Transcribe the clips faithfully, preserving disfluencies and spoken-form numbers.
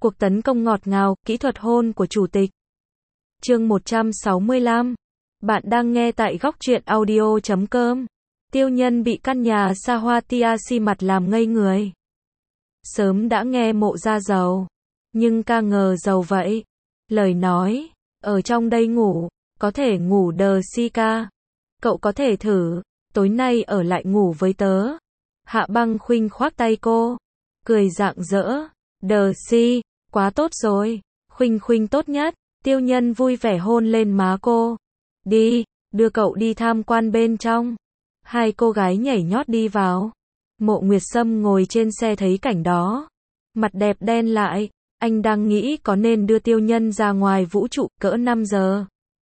Cuộc tấn công ngọt ngào, kỹ thuật hôn của chủ tịch. Chương một trăm sáu mươi lăm. Bạn đang nghe tại góc truyện audio chấm com. Tiêu Nhân bị căn nhà xa hoa tia xi mặt làm ngây người. Sớm đã nghe Mộ gia giàu, nhưng ca ngờ giàu vậy. Lời nói, ở trong đây ngủ, có thể ngủ đờ si ca. Cậu có thể thử, tối nay ở lại ngủ với tớ. Hạ Băng Khuynh khoác tay cô, cười rạng rỡ. Đờ si, quá tốt rồi, Khuynh Khuynh tốt nhất. Tiêu Nhân vui vẻ hôn lên má cô. Đi, đưa cậu đi tham quan bên trong. Hai cô gái nhảy nhót đi vào. Mộ Nguyệt Sâm ngồi trên xe thấy cảnh đó, mặt đẹp đen lại. Anh đang nghĩ có nên đưa Tiêu Nhân ra ngoài vũ trụ cỡ năm giờ.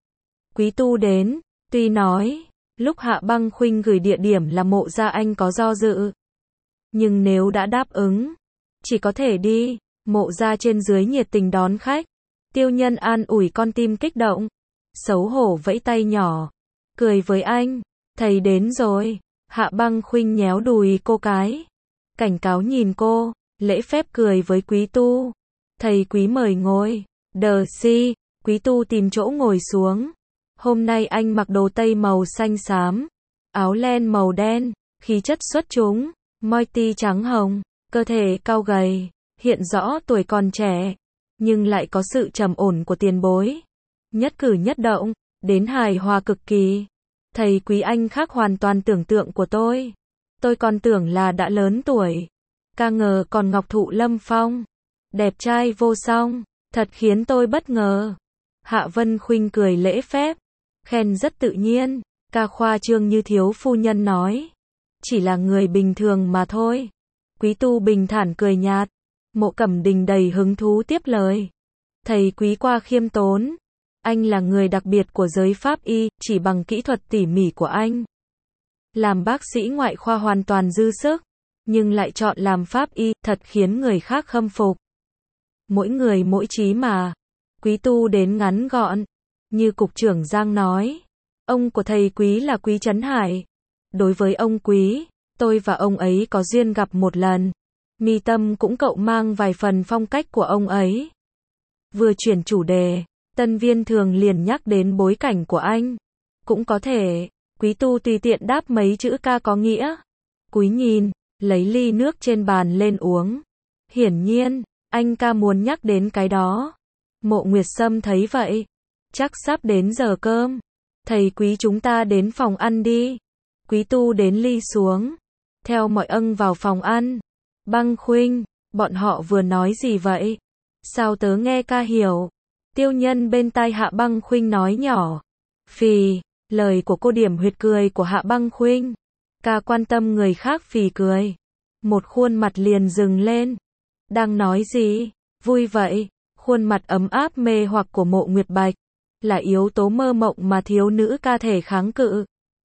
Quý Tu đến, tuy nói lúc Hạ Băng Khuynh gửi địa điểm là Mộ gia, anh có do dự, nhưng nếu đã đáp ứng, chỉ có thể đi. Mộ gia trên dưới nhiệt tình đón khách. Tiêu Nhân an ủi con tim kích động, xấu hổ vẫy tay nhỏ, cười với anh. Thầy đến rồi. Hạ Băng Khuynh nhéo đùi cô cái, cảnh cáo nhìn cô, lễ phép cười với Quý Tu. Thầy Quý mời ngồi. Đờ si, Quý Tu tìm chỗ ngồi xuống. Hôm nay anh mặc đồ tây màu xanh xám, áo len màu đen, khí chất xuất chúng, môi ti trắng hồng, cơ thể cao gầy, hiện rõ tuổi còn trẻ, nhưng lại có sự trầm ổn của tiền bối. Nhất cử nhất động, đến hài hòa cực kỳ. Thầy Quý anh khác hoàn toàn tưởng tượng của tôi. Tôi còn tưởng là đã lớn tuổi, ca ngờ còn ngọc thụ lâm phong. Đẹp trai vô song, thật khiến tôi bất ngờ. Hạ Vân Khuynh cười lễ phép, khen rất tự nhiên. Ca khoa trương như thiếu phu nhân nói, chỉ là người bình thường mà thôi. Quý Tu bình thản cười nhạt. Mộ Cẩm Đình đầy hứng thú tiếp lời. Thầy Quý qua khiêm tốn. Anh là người đặc biệt của giới pháp y, chỉ bằng kỹ thuật tỉ mỉ của anh, làm bác sĩ ngoại khoa hoàn toàn dư sức, nhưng lại chọn làm pháp y, thật khiến người khác khâm phục. Mỗi người mỗi trí mà. Quý Tu đến ngắn gọn, như cục trưởng Giang nói. Ông của thầy Quý là Quý Trấn Hải. Đối với ông Quý, tôi và ông ấy có duyên gặp một lần. Mi tâm cũng cậu mang vài phần phong cách của ông ấy. Vừa chuyển chủ đề, Tân Viên thường liền nhắc đến bối cảnh của anh. Cũng có thể. Quý Tu tùy tiện đáp mấy chữ ca có nghĩa. Cúi nhìn, lấy ly nước trên bàn lên uống. Hiển nhiên, anh ca muốn nhắc đến cái đó. Mộ Nguyệt Sâm thấy vậy, chắc sắp đến giờ cơm. Thầy Quý chúng ta đến phòng ăn đi. Quý Tu đến ly xuống, theo mọi ân vào phòng ăn. Băng Khuynh, bọn họ vừa nói gì vậy? Sao tớ nghe ca hiểu? Tiêu Nhân bên tai Hạ Băng Khuynh nói nhỏ. Phì, lời của cô điểm huyệt cười của Hạ Băng Khuynh. Ca quan tâm người khác phì cười. Một khuôn mặt liền dừng lên. Đang nói gì? Vui vậy. Khuôn mặt ấm áp mê hoặc của Mộ Nguyệt Bạch là yếu tố mơ mộng mà thiếu nữ ca thể kháng cự.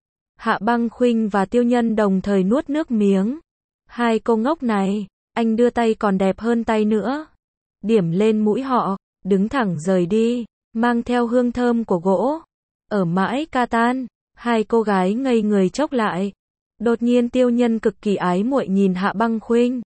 Hạ Băng Khuynh và Tiêu Nhân đồng thời nuốt nước miếng. Hai cô ngốc này, anh đưa tay còn đẹp hơn tay nữa. Điểm lên mũi họ, đứng thẳng rời đi, mang theo hương thơm của gỗ. Ở mãi ca tan, hai cô gái ngây người chốc lại. Đột nhiên Tiêu Nhân cực kỳ ái muội nhìn Hạ Băng Khuynh.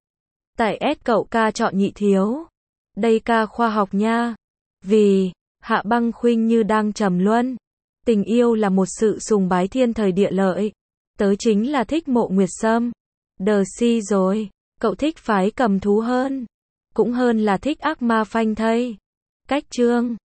Tại S cậu ca chọn nhị thiếu. Đây ca khoa học nha. Vì, Hạ Băng Khuynh như đang trầm luân. Tình yêu là một sự sùng bái thiên thời địa lợi. Tớ chính là thích Mộ Nguyệt Sâm. Đờ si rồi, cậu thích phái cầm thú hơn. Cũng hơn là thích ác ma phanh thây. Cách chương